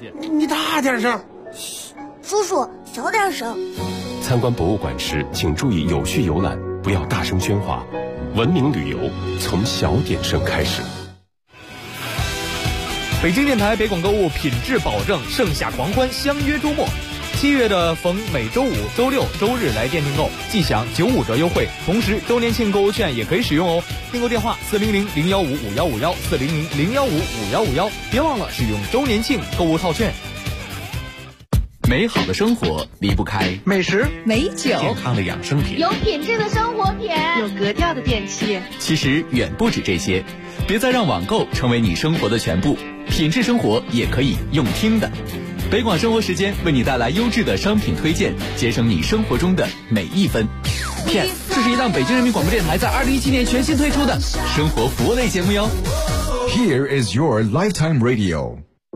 见。 你大点声。 叔叔，小点声。 参观博物馆时，请注意有序游览，不要大声喧哗。文明旅游从小点声开始。 北京电台北广购物品质保证，盛夏狂欢相约周末。7月的逢每周五、周六、周日来店订购，即享95折优惠，同时周年庆购物券也可以使用哦。订购电话400-015-5151 400-015-5151，别忘了使用周年庆购物套券。 美好的生活离不开美食、 美酒、 健康的养生品， 有品质的生活品， 有格调的电器。 其实远不止这些，别再让网购成为你生活的全部，品质生活也可以用听的。北广生活时间为你带来优质的商品推荐，节省你生活中的每一分。片，这是一档北京人民广播电台在2017年全新推出的生活服务类节目哟。 Here is your lifetime radio。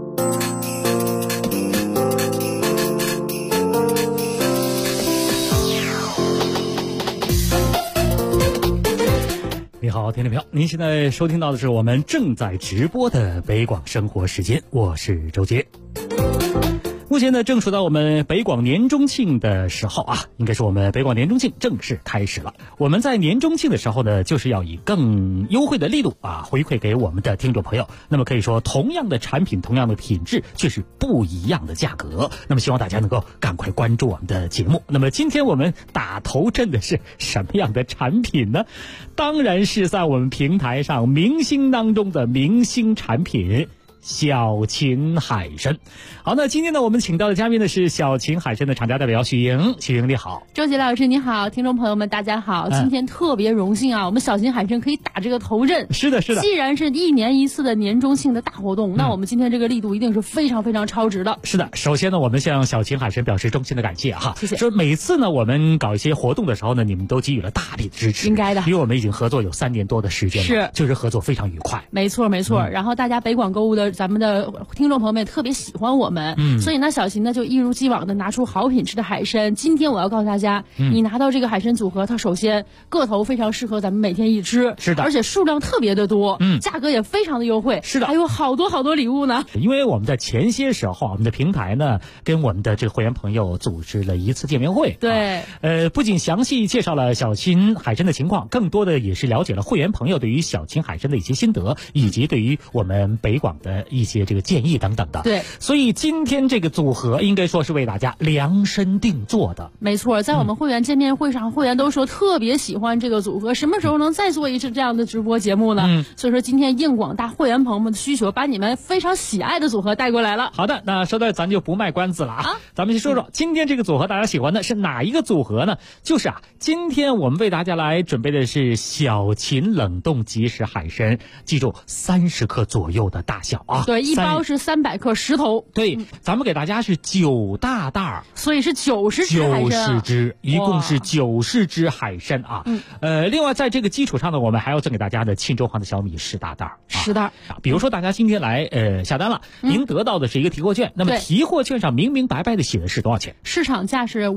你好，听众朋友，您现在收听到的是我们正在直播的北广生活时间，我是周杰。目前呢，正处到我们北广年中庆的时候啊，应该说我们北广年中庆正式开始了。我们在年中庆的时候呢，就是要以更优惠的力度啊，回馈给我们的听众朋友。那么可以说，同样的产品，同样的品质，却是不一样的价格。那么希望大家能够赶快关注我们的节目。那么今天我们打头阵的是什么样的产品呢？当然是在我们平台上明星当中的明星产品。小秦海参。好，那今天呢，我们请到的嘉宾呢是小秦海参的厂家代表许莹。许莹你好。 周杰老师你好，听众朋友们大家好。今天特别荣幸啊，我们小秦海参可以打这个头阵。 是的，是的。 既然是1年1次的年中庆的大活动，那我们今天这个力度一定是非常非常超值的。 是的，首先呢，我们向小秦海参表示衷心的感谢哈。 谢谢。 说每次呢，我们搞一些活动的时候呢，你们都给予了大力的支持。 应该的。 因为我们已经合作有3年多的时间了， 是， 就是合作非常愉快。 没错没错。然后大家北广购物的咱们的听众朋友们也特别喜欢我们，所以呢，小秦呢就一如既往的拿出好品质的海参。今天我要告诉大家，你拿到这个海参组合，它首先个头非常适合咱们每天一吃， 是的， 而且数量特别的多，价格也非常的优惠， 是的， 还有好多好多礼物呢。 因为我们在前些时候，我们的平台呢跟我们的这个会员朋友组织了一次见面会， 对， 不仅详细介绍了小秦海参的情况，更多的也是了解了会员朋友对于小秦海参的一些心得，以及对于我们北广的一些这个建议等等的。 对， 所以今天这个组合应该说是为大家量身定做的。 没错，在我们会员见面会上，会员都说特别喜欢这个组合，什么时候能再做一次这样的直播节目呢？所以说今天应广大会员朋友们的需求，把你们非常喜爱的组合带过来了。 好的，那说到咱就不卖关子了啊，咱们先说说今天这个组合大家喜欢的是哪一个组合呢？就是今天我们为大家来准备的是小秦冷冻即食海参，记住30克左右的大小啊。 对，一包是300克10头。 对，咱们给大家是9大袋， 所以是90只海参。90 只，一共是90只海参啊。另外在这个基础上呢，我们还要赠给大家的庆州黄的小米10大袋。 10袋。 比如说大家今天来下单了，您得到的是一个提货券，那么提货券上明明白白的写的是多少钱？ 市场价是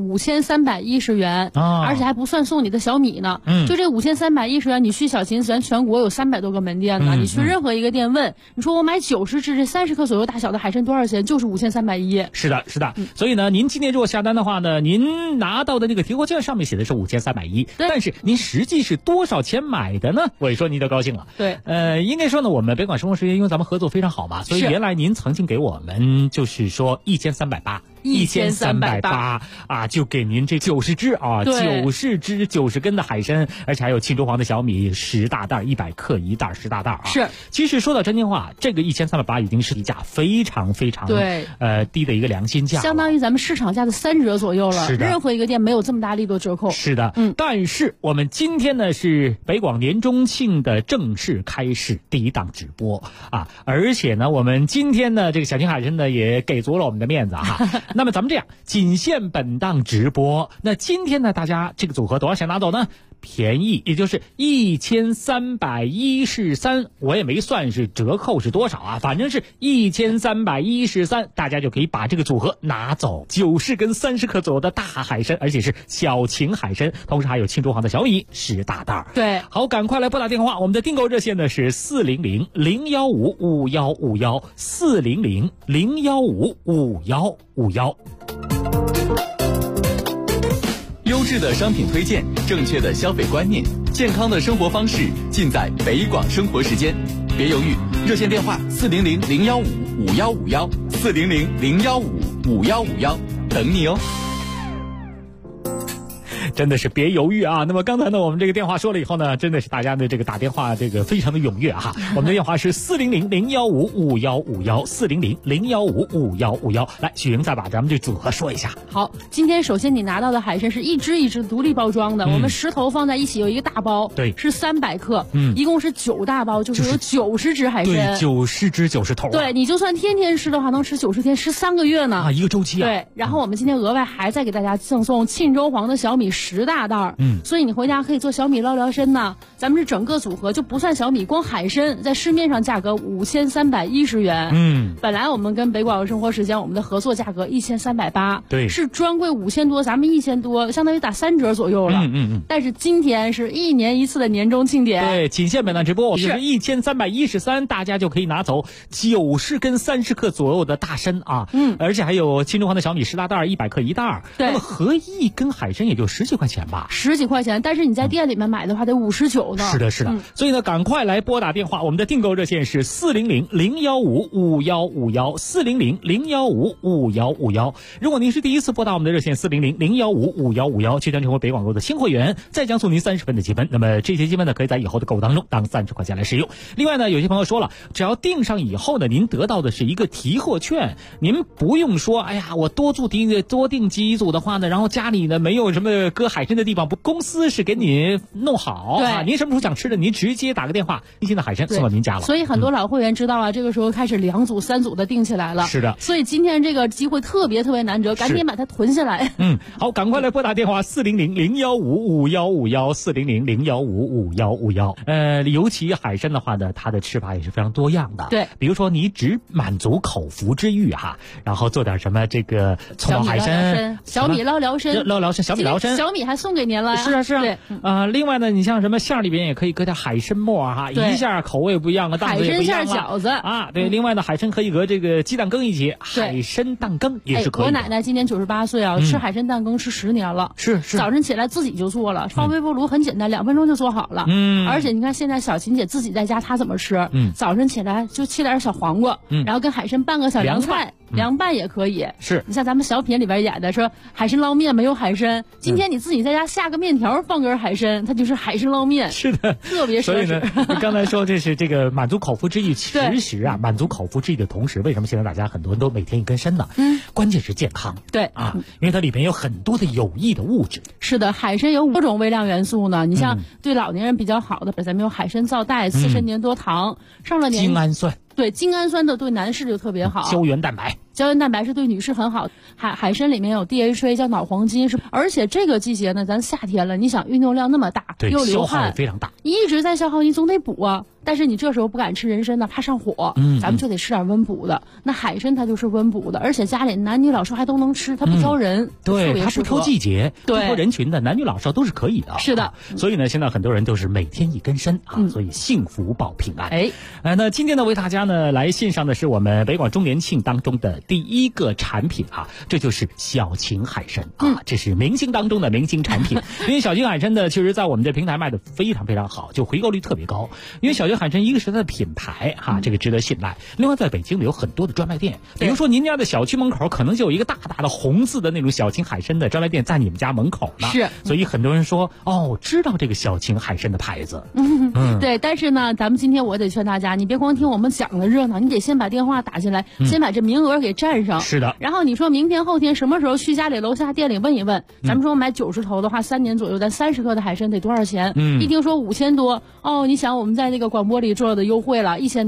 5310元，而且还不算送你的小米呢。就这5310元，你去小秦咱全国有300多个门店呢，你去任何一个店问，你说我买90只这30克左右大小的海参多少钱？就是5310。 是的，是的。所以呢，您今天如果下单的话呢，您拿到的这个提货券上面写的是5310，但是您实际是多少钱买的呢？我一说您就高兴了。 对， 应该说呢，我们北广生活时间因为咱们合作非常好嘛，所以原来您曾经给我们就是说1380啊，就给您这90只啊，90只90根的海参，而且还有庆州黄的小米10大袋，100克一袋10大袋啊。 是， 其实说到真心话，这个1380已经是低价非常非常低的一个良心价， 相当于咱们市场价的3折左右了。 是的， 任何一个店没有这么大力度折扣。 是的，但是我们今天呢是北广年中庆的正式开始第一档直播啊，而且呢我们今天呢这个小秦海参呢也给足了我们的面子哈。那么咱们这样，仅限本档直播。那今天呢大家这个组合多少钱拿走呢？ 便宜，也就是1313，我也没算是折扣是多少啊，反正是1313，大家就可以把这个组合拿走，90根30克左右的大海参，而且是小型海参，同时还有庆州行的小米10大袋。 对， 好，赶快来拨打电话，我们的订购热线呢是400-015-5151，400-015-5151。 优质的商品推荐，正确的消费观念，健康的生活方式，尽在北广生活时间。别犹豫，热线电话400-015-5151，400-015-5151，等你哦。 真的是别犹豫啊！那么刚才呢，我们这个电话说了以后呢，真的是大家的这个打电话这个非常的踊跃哈。我们的电话是400-015-5151，400-015-5151。来，许莹再把咱们这组合说一下。 好，今天首先你拿到的海参是一只一只独立包装的，我们10头放在一起有一个大包， 对， 是300克，一共是9大包，就是有90只海参， 对，90只90头， 对，你就算天天吃的话，能吃90天，13个月呢啊，一个周期啊。 对，然后我们今天额外还再给大家赠送庆州黄的小米10大袋，所以你回家可以做小米捞聊参呢。咱们是整个组合就不算小米，光海参在市面上价格5310元，本来我们跟北广生活时间我们的合作价格1380， 对， 是专柜5000多，咱们1000多，相当于打3折左右了，但是今天是1年1次的年终庆典， 对，仅限本档直播，就是1313，大家就可以拿走90根30克左右的大参啊，而且还有庆州黄的小米10大袋，100克1袋，那么合一根海参也就10几块钱吧 ，10几块钱，但是你在店里面买的话得59呢。 是的，是的，所以呢，赶快来拨打电话，我们的订购热线是400-015-5151，400-015-5151。如果您是第一次拨打我们的热线400-015-5151，即将成为北广购的新会员，再将送您30分的积分。那么这些积分呢，可以在以后的购物当中当30块钱来使用。另外呢，有些朋友说了，只要订上以后呢，您得到的是一个提货券，您不用说，哎呀，我多订几组的话呢，然后家里呢没有什么搁海参的地方，不，公司是给你弄好， 对啊，您什么时候想吃的，您直接打个电话，新鲜的海参送到您家了。 所以很多老会员知道啊，这个时候开始2组3组的订起来了。 是的， 所以今天这个机会特别难得，赶紧把它囤下来。 好，赶快来拨打电话400-015-5151，400-015-5151。尤其海参的话呢，它的吃法也是非常多样的。 对， 比如说你只满足口腹之欲哈，然后做点什么这个葱爆海参、 小米捞聊参、 小米捞参， 小米还送给您了呀。 是啊，对，另外呢，你像什么馅儿里边也可以搁点海参末哈，一下口味不一样，档次也不一样了。 海参馅饺子啊，对，另外呢，海参可以搁这个鸡蛋羹一起，海参蛋羹也是可以的。 我奶奶今年98岁啊，吃海参蛋羹吃10年了， 是， 早晨起来自己就做了，放微波炉很简单，2分钟就做好了。而且你看现在小琴姐自己在家她怎么吃？早晨起来就切点小黄瓜，然后跟海参拌个小凉菜。凉拌也可以， 是你像咱们小品里边演的说海参捞面没有海参，今天你自己在家下个面条放根海参，它就是海参捞面。 是的， 特别奢侈。 所以呢，刚才说这是这个满足口腹之欲，其实啊，满足口腹之欲的同时，为什么现在大家很多人都每天一根参呢？关键是健康。 对啊，因为它里边有很多的有益的物质。 是的，海参有5种微量元素呢。你像对老年人比较好的，咱们有海参皂苷、刺参粘多糖，上了年精氨酸。 对，精氨酸的对男士就特别好， 胶原蛋白是对女士很好。海参里面有 DHA 叫脑黄金，而且这个季节呢，咱夏天了，你想运动量那么大，又流汗， 消耗也非常大， 一直在消耗，你总得补啊。但是你这时候不敢吃人参呢，怕上火，咱们就得吃点温补的。那海参它就是温补的，而且家里男女老少还都能吃，它不挑人， 对，它不挑季节，不挑人群的，男女老少都是可以的。 是的， 所以呢，现在很多人都是每天一根参啊，所以幸福保平安。那今天呢，为大家呢来献上的是我们北广周年庆当中的第一个产品啊，这就是小秦海参啊，这是明星当中的明星产品。因为小秦海参呢，其实在我们这平台卖的非常非常好，就回购率特别高。因为小秦海参一个是它的品牌哈，这个值得信赖。另外，在北京有很多的专卖店，比如说您家的小区门口可能就有一个大大的红字的那种小秦海参的专卖店在你们家门口呢。 是， 所以很多人说知道这个小秦海参的牌子。 对，但是呢，咱们今天我得劝大家，你别光听我们讲的热闹，你得先把电话打进来，先把这名额给占上。 是的。 然后你说明天后天什么时候去家里楼下店里问一问，咱们说买90头的话，3年左右咱30克的海参得多少钱？一听说5000多，你想我们在那个广播里做的优惠了1000多，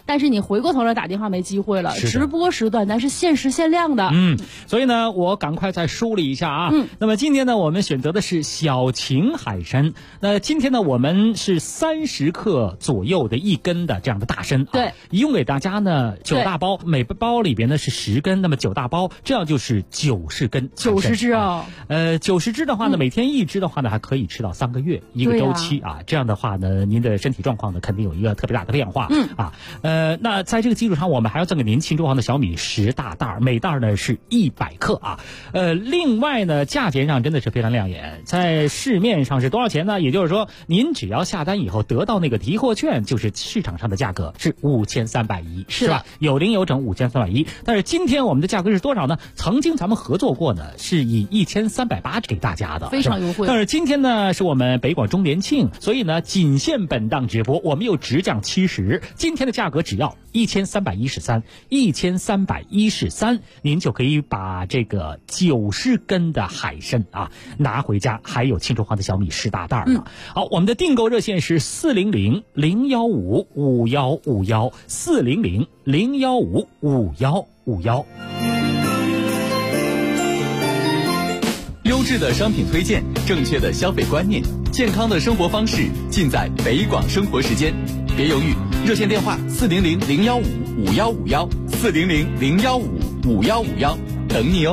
但是你回过头来打电话没机会了。直播时段咱是限时限量的。 所以呢，我赶快再梳理一下啊。那么今天呢，我们选择的是小秦海参。那今天呢，我们是30克左右的一根的这样的大参。 对， 一共给大家呢9大包，每包里边呢是10根，那么9大包，这样就是90根 ，90只哦。 90只的话呢，每天1只的话呢，还可以吃到3个月一个周期啊。这样的话呢，您的身体状况呢肯定有一个特别大的变化。那在这个基础上，我们还要赠给您庆州行的小米10大袋，每袋呢是100克啊。另外呢，价钱上真的是非常亮眼，在市面上是多少钱呢？也就是说，您只要下单以后得到那个提货券，就是市场上的价格是5310，是吧？有零有整5310。但是今天我们的价格是多少呢？曾经咱们合作过呢，是以1380给大家的， 非常优惠。 但是今天呢，是我们北广周年庆，所以呢，仅限本档直播，我们又直降70，今天的价格只要1313，您就可以把这个90根的海参啊拿回家，还有庆州行的小米10大袋呢。好，我们的订购热线是400-015-5151，400-015-5151。 优质的商品推荐，正确的消费观念，健康的生活方式，尽在北广生活时间。别犹豫，热线电话400-015-5151，400-015-5151，等你哦。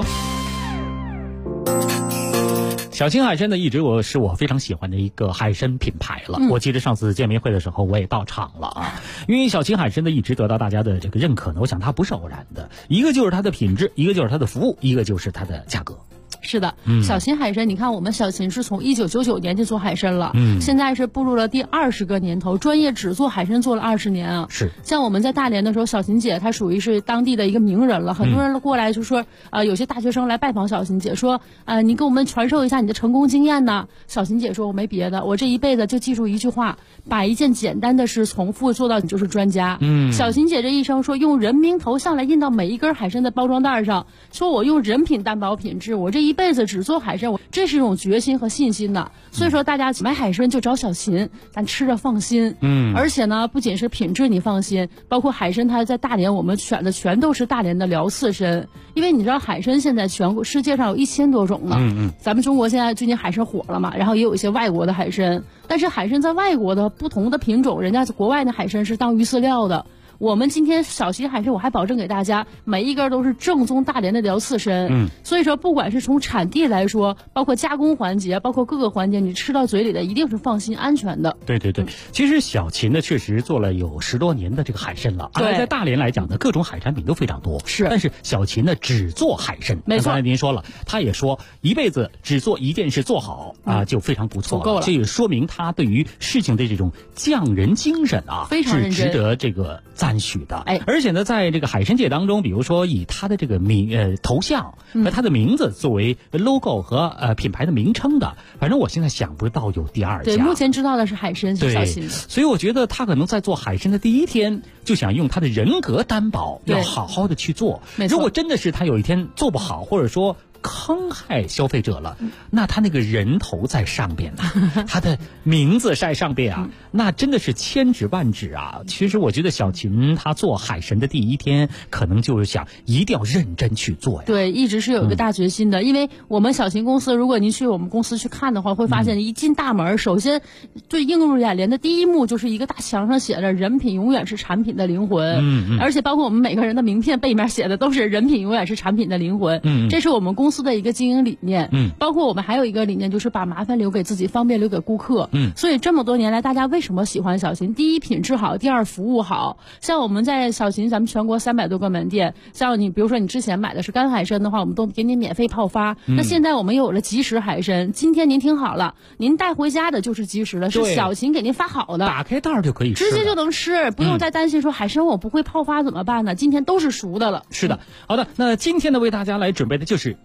小秦海参呢，一直是我非常喜欢的一个海参品牌了。我记得上次见面会的时候，我也到场了啊。因为小秦海参呢，一直得到大家的这个认可呢，我想它不是偶然的，一个就是它的品质，一个就是它的服务，一个就是它的价格。 是的，小秦海参，你看我们小秦是从1999年就做海参了，现在是步入了第20个年头，专业只做海参做了20年啊。 是， 像我们在大连的时候，小秦姐她属于是当地的一个名人了，很多人过来就说，有些大学生来拜访小秦姐，说，你给我们传授一下你的成功经验呢。小秦姐说，我没别的，我这一辈子就记住一句话，把一件简单的事从复做到你就是专家。小秦姐这一生说，用人名头像来印到每一根海参的包装袋上，说我用人品担保品质，我这一辈子只做海参，这是一种决心和信心的。所以说大家买海参就找小秦，咱吃着放心。而且呢，不仅是品质你放心，包括海参它在大连我们选的全都是大连的辽刺参，因为你知道海参现在全国世界上有1000多种呢。咱们中国现在最近海参火了嘛，然后也有一些外国的海参，但是海参在外国的不同的品种，人家国外的海参是当鱼饲料的。我们今天小秦海参，我还保证给大家每一根都是正宗大连的辽刺参。所以说不管是从产地来说，包括加工环节，包括各个环节，你吃到嘴里的一定是放心安全的。 对，其实小秦呢确实做了有10多年的这个海参了，而在大连来讲呢，各种海产品都非常多。是，但是小秦呢只做海参。没错，刚才您说了，他也说一辈子只做一件事做好就非常不错了，够了。这也说明他对于事情的这种匠人精神非常认真， 是值得这个赞许的。而且呢，在这个海参界当中，比如说以他的这个头像和他的名字作为 logo 和品牌的名称的，反正我现在想不到有第2家。 对，目前知道的是海参是小秦。 所以我觉得他可能在做海参的第一天就想用他的人格担保，要好好的去做。如果真的是他有一天做不好，或者说坑害消费者了，那他那个人头在上边他的名字在上边那真的是千指万指啊。其实我觉得小秦他做海参的第一天，可能就是想一定要认真去做呀。 对，一直是有一个大决心的。因为我们小秦公司，如果您去我们公司去看的话，会发现一进大门，首先最映入眼帘的第一幕就是一个大墙上写着人品永远是产品的灵魂。而且包括我们每个人的名片背面写的都是人品永远是产品的灵魂。这是我们公司的一个经营理念。包括我们还有一个理念，就是把麻烦留给自己，方便留给顾客。所以这么多年来，大家为什么喜欢小秦？第一，品质好；第二，服务好。像我们在小秦，咱们全国300多个门店，像你比如说你之前买的是干海参的话，我们都给你免费泡发。那现在我们有了即食海参，今天您听好了，您带回家的就是即食的，是小秦给您发好的， 打开袋就可以吃， 直接就能吃，不用再担心说海参我不会泡发怎么办呢？今天都是熟的了。 是的，好的，那今天呢为大家来准备的就是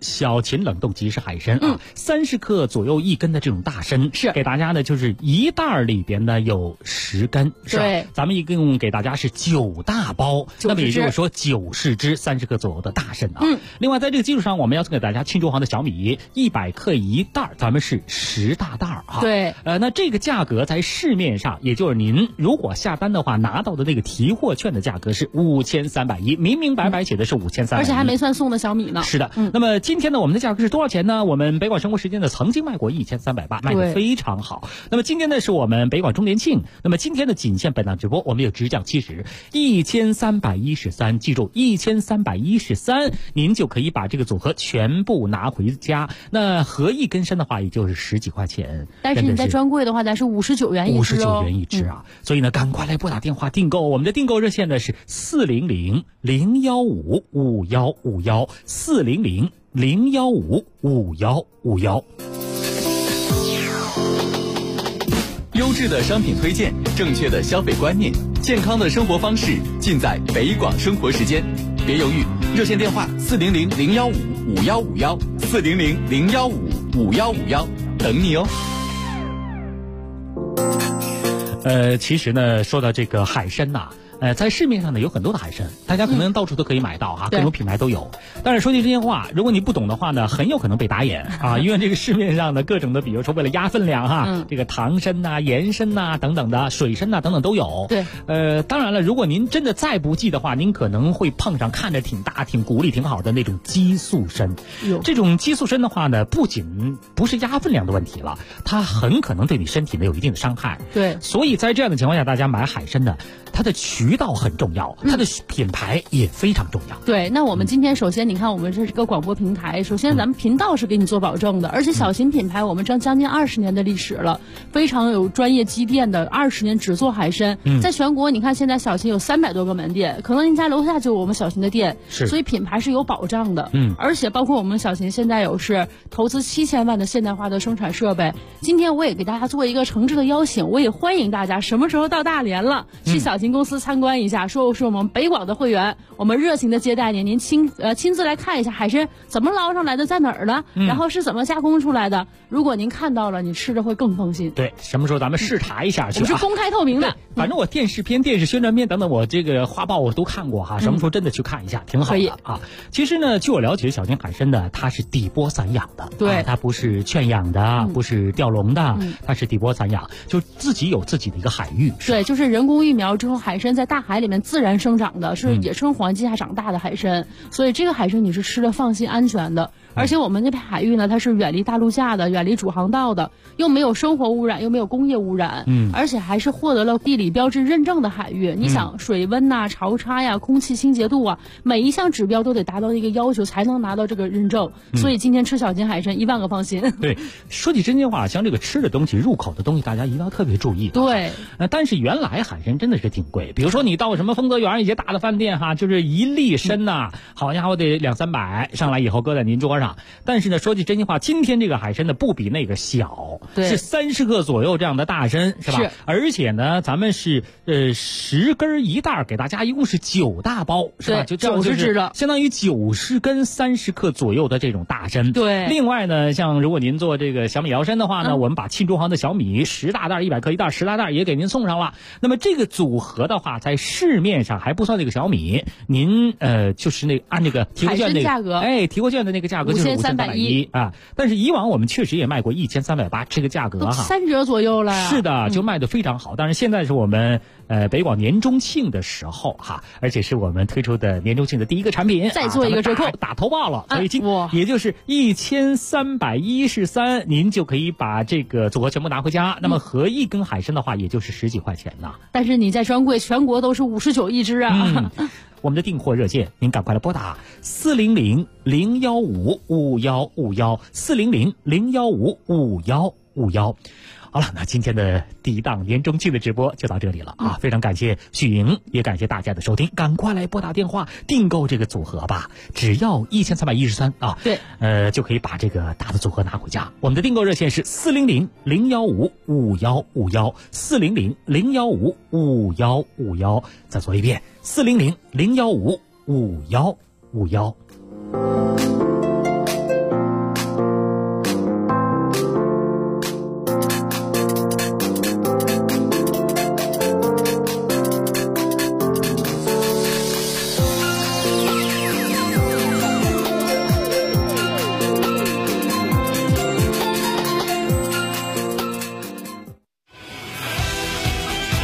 小秦冷冻即食海参啊，30克左右1根的这种大参， 是给大家呢就是一袋里边呢有10根，是吧？ 对， 咱们一共给大家是9大包，那么也就是说90只30克左右的大参啊。另外在这个基础上，我们要送给大家庆州行的小米100克1袋，咱们是10大袋啊。 对， 那这个价格在市面上，也就是您如果下单的话拿到的那个提货券的价格是5310，明明白白写的是5310， 而且还没算送的小米呢。 是的，那么今天呢，我们的价格是多少钱呢？我们北广生活时间呢曾经卖过1380，卖得非常好。那么今天呢是我们北广周年庆，那么今天的仅限本档直播，我们有直降70 1313，记住1313，您就可以把这个组合全部拿回家。那合1根参的话，也就是10几块钱， 但是你在专柜的话，咱是59元一只 59元一只啊。所以呢，赶快来拨打电话订购，我们的订购热线呢是400-015-5151，400-015-5151。 优质的商品推荐，正确的消费观念，健康的生活方式，尽在北广生活时间。别犹豫，热线电话400-015-5151，400-015-5151，等你哦。 其实呢，说到这个海参呐，在市面上呢有很多的海参，大家可能到处都可以买到哈，各种品牌都有。但是说句真心话，如果你不懂的话呢，很有可能被打眼啊，因为这个市面上的各种的，比如说为了压分量哈，这个糖参呐、盐参呐等等的，水参呐等等都有。 对， 当然了，如果您真的再不济的话，您可能会碰上看着挺大、挺骨力挺好的那种激素参。这种激素参的话呢，不仅不是压分量的问题了，它很可能对你身体呢有一定的伤害。 对， 所以在这样的情况下，大家买海参呢，它的渠道很重要，它的品牌也非常重要。 对，那我们今天首先你看，我们这是个广播平台，首先咱们频道是给你做保证的，而且小秦品牌我们将近20年的历史了，非常有专业积淀的，20年只做海参，在全国你看现在小秦有300多个门店，可能您家楼下就有我们小秦的店，所以品牌是有保障的。而且包括我们小秦现在有是投资7000万的现代化的生产设备。今天我也给大家做一个诚挚的邀请，我也欢迎大家什么时候到大连了，去小秦公司参观一下，说是我们北广的会员，我们热情的接待您，您亲自来看一下海参怎么捞上来的，在哪儿呢？然后是怎么加工出来的？如果您看到了，你吃着会更放心。 对，什么时候咱们视察一下去？ 我们是公开透明的。 反正我电视片、电视宣传片等等，我这个画报我都看过哈。什么时候真的去看一下，挺好的啊。其实呢，据我了解，小秦海参呢，它是底波散养的， 对， 它不是圈养的，不是钓笼的，它是底波散养，就自己有自己的一个海域。 对，就是人工育苗之后，海参在大海里面自然生长的，是野生环境下长大的海参，所以这个海参你是吃的放心安全的。而且我们这片海域呢，它是远离大陆架的，远离主航道的，又没有生活污染，又没有工业污染，而且还是获得了地理标志认证的海域。你想水温呐、潮差呀、空气清洁度啊，每一项指标都得达到一个要求才能拿到这个认证。所以今天吃小秦海参1万个放心。 对，说起真心话，像这个吃的东西、入口的东西，大家一定要特别注意。 对， 但是原来海参真的是挺贵，比如说你到什么丰泽园一些大的饭店哈，就是1粒参呐，好家伙得200-300，上来以后搁在您桌上。但是呢，说句真心话，今天这个海参呢不比那个小，是30克左右这样的大参，是吧？是。而且呢，咱们是10根1袋，给大家一共是9大包，是吧？就90只的，相当于90根30克左右的这种大参。 对。 另外呢，像如果您做这个小米摇参的话呢，我们把庆州行的小米10大袋100克1袋10大袋也给您送上了。那么这个组合的话，在市面上还不算那个小米，您就是那按这个提货券那个价格， 提货券的那个价格就是5310啊。但是以往我们确实也卖过1380，这个价格哈 3折左右了。 是的，就卖得非常好。但是现在是我们北广年中庆的时候哈，而且是我们推出的年中庆的第一个产品， 再做一个折扣， 打头报了，所以也就是1313，您就可以把这个组合全部拿回家。那么合1根海参的话，也就是10几块钱呢。 但是你在专柜全国都是59一只啊。 我们的订货热线，您赶快来拨打400-015-5151，400-015-5151。好了，那今天的第一档年中庆的直播就到这里了啊！非常感谢许莹，也感谢大家的收听，赶快来拨打电话订购这个组合吧，只要1313啊！ 对， 就可以把这个大的组合拿回家。我们的订购热线是400-015-5151，400-015-5151。再说一遍，400-015-5151。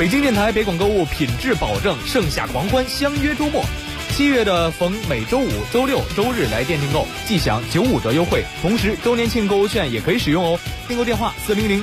北京电台北广购物品质保证，盛夏狂欢，相约周末。7月的逢每周五、周六、周日来店订购，即享95折优惠，同时周年庆购物券也可以使用哦。订购电话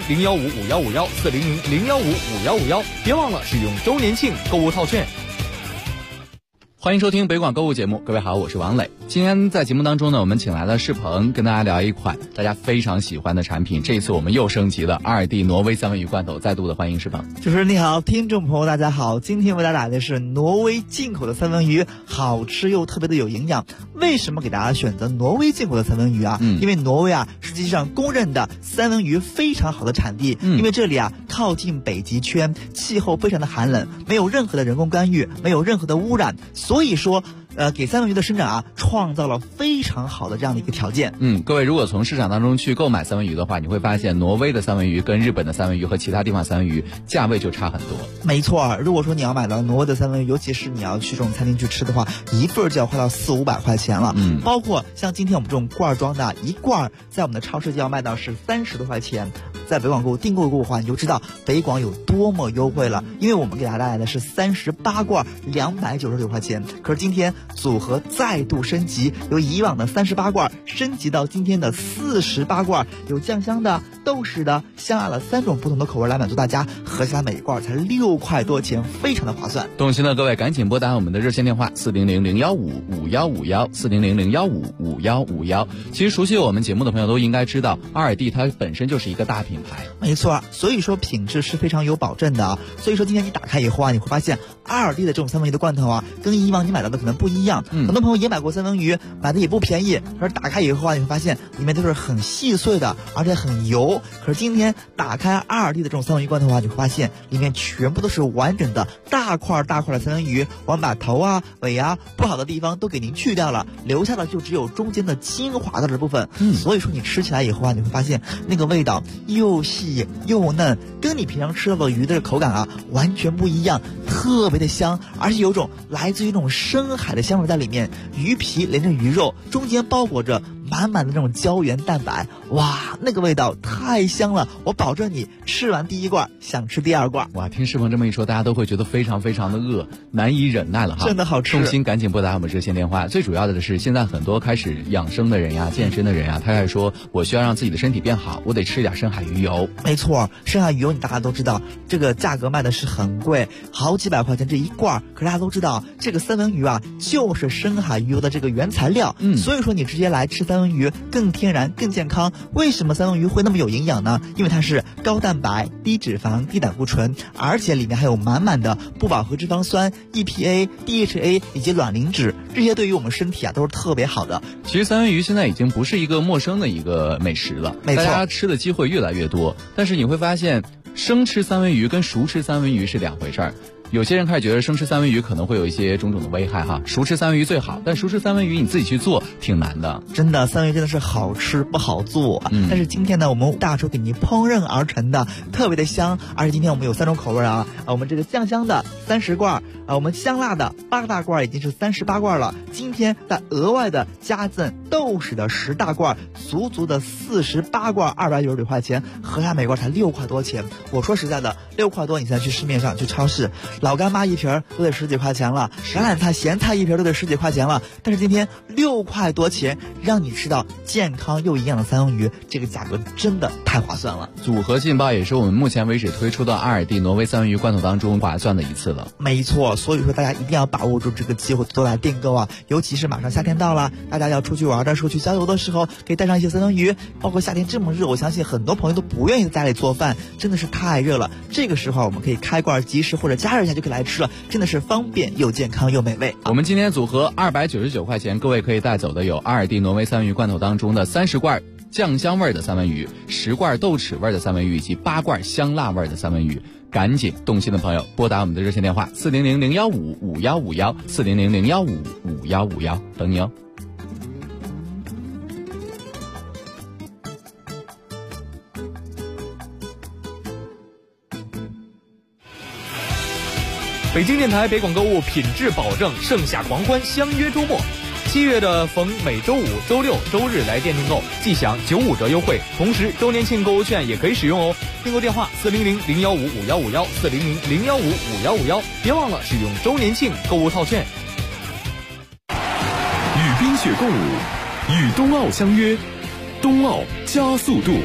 400-015-5151，400-015-5151，别忘了使用周年庆购物套券。 欢迎收听北广购物节目，各位好，我是王磊。今天在节目当中呢，我们请来了世鹏，跟大家聊一款大家非常喜欢的产品。这一次我们又升级了2D挪威三文鱼罐头，再度的欢迎世鹏。 主持人你好，听众朋友大家好，今天为大家带来的是挪威进口的三文鱼，好吃又特别的有营养。为什么给大家选择挪威进口的三文鱼啊？因为挪威啊实际上公认的三文鱼非常好的产地，因为这里啊靠近北极圈，气候非常的寒冷，没有任何的人工干预，没有任何的污染，所以说给三文鱼的生长啊创造了非常好的这样的一个条件。 各位如果从市场当中去购买三文鱼的话，你会发现挪威的三文鱼跟日本的三文鱼和其他地方三文鱼价位就差很多。 没错，如果说你要买到挪威的三文鱼，尤其是你要去这种餐厅去吃的话，一份就要花到400-500块钱了。包括像今天我们这种罐装的一罐，在我们的超市就要卖到是30多块钱。在北广购物订购的话，你就知道北广有多么优惠了，因为我们给大家带来的是38罐299块钱，可是今天组合再度升级，由以往的38罐升级到今天的48罐，有酱香的、豆豉的、香辣的3种不同的口味来满足大家，合起来每一罐才6块多钱，非常的划算。 动心的各位赶紧拨打我们的热线电话400-015-5151，400-015-5151。其实熟悉我们节目的朋友都应该知道，2D它本身就是一个大品牌， 没错，所以说品质是非常有保证的啊。所以说今天你打开以后啊，你会发现2D的这种三文鱼的罐头啊，跟以往你买到的可能不一样。很多朋友也买过三文鱼，买的也不便宜，可是打开以后啊，你会发现里面都是很细碎的，而且很油。可是今天打开2D的这种三文鱼罐头啊，你会发现里面全部都是完整的大块的三文鱼，我们把头啊、尾啊不好的地方都给您去掉了，留下的就只有中间的精华的这部分。所以说你吃起来以后啊，你会发现那个味道又细又嫩，跟你平常吃到的鱼的口感啊完全不一样，特别的香，而且有种来自于那种深海的香味在里面，鱼皮连着鱼肉，中间包裹着满满的那种胶原蛋白，哇，那个味道太香了，我保证你吃完第一罐想吃第二罐。 哇，听世鹏这么一说，大家都会觉得非常非常的饿，难以忍耐了哈。 真的好吃， 动心赶紧拨打我们热线电话。最主要的是现在很多开始养生的人呀、健身的人呀，他开始说我需要让自己的身体变好，我得吃点深海鱼油。 没错，深海鱼油你大家都知道，这个价格卖的是很贵，好几百块钱这一罐，可是大家都知道这个三文鱼啊就是深海鱼油的这个原材料。所以说你直接来吃三文鱼更天然更健康。为什么三文鱼会那么有营养呢？因为它是高蛋白、低脂肪、低胆固醇，而且里面还有满满的不饱和脂肪酸、EPA、DHA 以及卵磷脂，这些对于我们身体啊都是特别好的。 其实三文鱼现在已经不是一个陌生的一个美食了， 没错， 大家吃的机会越来越多。但是你会发现，生吃三文鱼跟熟吃三文鱼是两回事儿。有些人开始觉得生吃三文鱼可能会有一些种种的危害哈，熟吃三文鱼最好，但熟吃三文鱼你自己去做挺难的。 真的，三文鱼真的是好吃不好做。但是今天呢，我们大厨给您烹饪而成的，特别的香。而且今天我们有3种口味啊，我们这个酱香的30罐，我们香辣的8大罐已经是38罐了。今天再额外的加赠豆豉的10大罐，足足的48罐299块钱，合下每罐才6块多钱。我说实在的，6块多你现在去市面上去超市，老干妈一瓶都得10几块钱了，橄榄菜、咸菜一瓶都得10几块钱了。但是今天6块多钱，让你吃到健康又营养的三文鱼，这个价格真的太划算了。 组合劲爆也是我们目前为止推出的2D挪威三文鱼罐头当中划算的一次了。 没错，所以说大家一定要把握住这个机会，多来订购啊！尤其是马上夏天到了，大家要出去玩的时候、去郊游的时候，可以带上一些三文鱼。包括夏天这么热，我相信很多朋友都不愿意在家里做饭，真的是太热了。这个时候我们可以开罐即食或者加热一下就可以来吃了，真的是方便又健康又美味。 我们今天组合299块钱，各位可以带走的有2D挪威三文鱼罐头当中的30罐酱香味的三文鱼、10罐豆豉味的三文鱼以及8罐香辣味的三文鱼。赶紧动心的朋友拨打我们的热线电话400-015-5151， 400-015-5151，等你哦。 北京电台北广购物品质保证，盛夏狂欢，相约周末。 7月的逢每周五、周六、周日来店订购，即享95折优惠，同时周年庆购物券也可以使用哦。订购电话400-015-5151，400-015-5151，别忘了使用周年庆购物套券。 与冰雪共舞，与冬奥相约，冬奥加速度。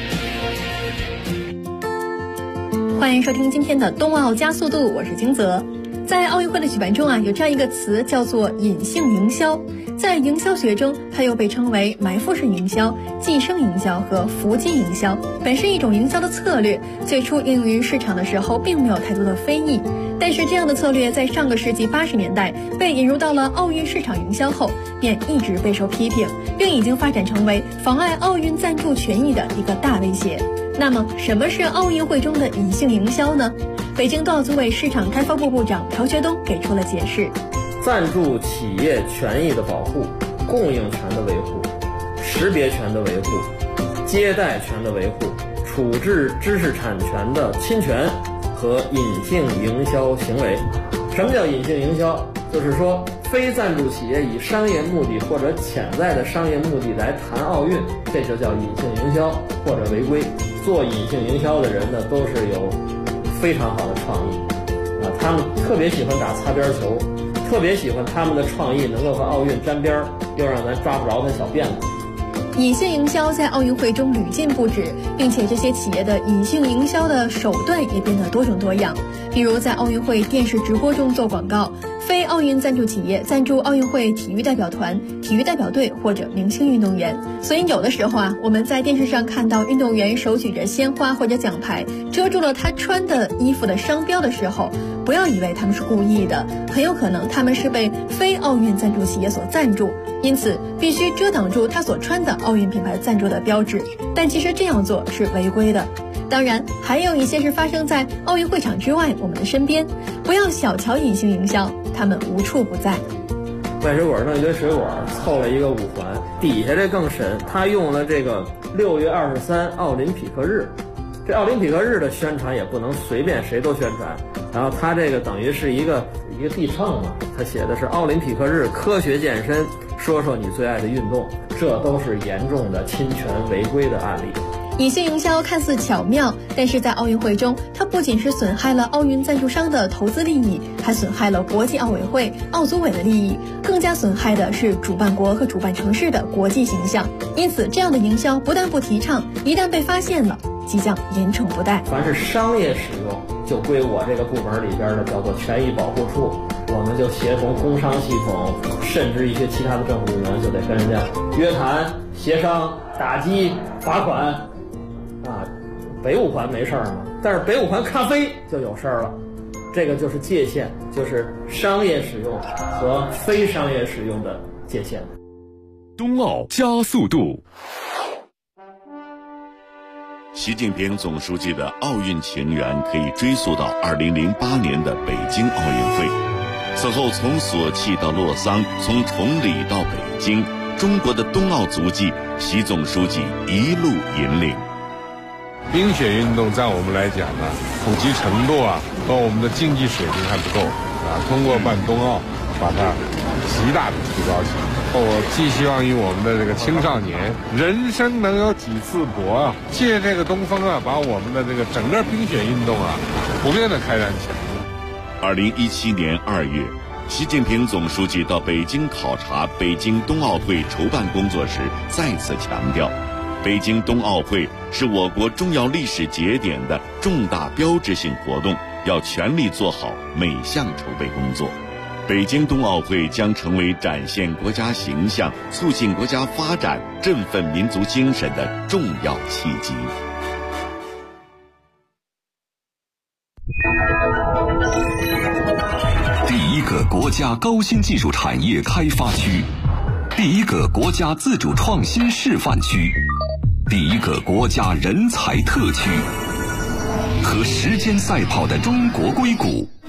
欢迎收听今天的冬奥加速度，我是金泽。在奥运会的举办中有这样一个词叫做隐性营销。在营销学中，它又被称为埋伏式营销、寄生营销和伏击营销，本是一种营销的策略。最初应用于市场的时候，并没有太多的非议。但是这样的策略在上个世纪80年代被引入到了奥运市场营销后，便一直备受批评，并已经发展成为妨碍奥运赞助权益的一个大威胁。那么，什么是奥运会中的隐性营销呢？北京冬奥组委市场开发部部长朴学东给出了解释： 赞助企业权益的保护、供应权的维护、识别权的维护、接待权的维护、处置知识产权的侵权和隐性营销行为。什么叫隐性营销？就是说，非赞助企业以商业目的或者潜在的商业目的来谈奥运，这就叫隐性营销或者违规。做隐性营销的人呢，都是有非常好的创意他们特别喜欢打擦边球，特别喜欢他们的创意能够和奥运沾边，又让咱抓不着他小辫子。 隐性营销在奥运会中屡禁不止，并且这些企业的隐性营销的手段也变得多种多样。比如在奥运会电视直播中做广告，非奥运赞助企业赞助奥运会体育代表团、体育代表队或者明星运动员。所以有的时候我们在电视上看到运动员手举着鲜花或者奖牌，遮住了他穿的衣服的商标的时候，不要以为他们是故意的，很有可能他们是被非奥运赞助企业所赞助，因此必须遮挡住他所穿的奥运品牌赞助的标志。但其实这样做是违规的。当然，还有一些是发生在奥运会场之外，我们的身边。不要小瞧隐性营销，他们无处不在。 卖水果弄一堆水果，凑了一个5环，底下这更神，他用了这个6月23奥林匹克日。这奥林匹克日的宣传也不能随便谁都宣传，然后他这个等于是一个地秤嘛，他写的是奥林匹克日科学健身，说说你最爱的运动，这都是严重的侵权违规的案例。 隐性营销看似巧妙，但是在奥运会中，它不仅是损害了奥运赞助商的投资利益，还损害了国际奥委会、奥组委的利益，更加损害的是主办国和主办城市的国际形象。因此，这样的营销不但不提倡，一旦被发现了，即将严惩不贷。 凡是商业使用，就归我这个部门里边的叫做权益保护处，我们就协同工商系统，甚至一些其他的政府部门，就得跟人家约谈、协商、打击、罚款。北5环没事儿嘛，但是北5环咖啡就有事儿了。这个就是界限，就是商业使用和非商业使用的界限。 冬奥加速度。 习近平总书记的奥运情缘可以追溯到2008年的北京奥运会。此后从索契到洛桑，从崇礼到北京，中国的冬奥足迹，习总书记一路引领。 冰雪运动在我们来讲呢，普及程度和我们的竞技水平还不够通过办冬奥，把它极大的提高起来。我寄希望于我们的这个青少年，人生能有几次搏借这个东风把我们的这个整个冰雪运动普遍的开展起来。 2017年2月，习近平总书记到北京考察北京冬奥会筹办工作时，再次强调，北京冬奥会是我国重要历史节点的重大标志性活动，要全力做好每项筹备工作。北京冬奥会将成为展现国家形象、促进国家发展、振奋民族精神的重要契机。 第一个国家高新技术产业开发区，第一个国家自主创新示范区，第一个国家人才特区，和时间赛跑的中国硅谷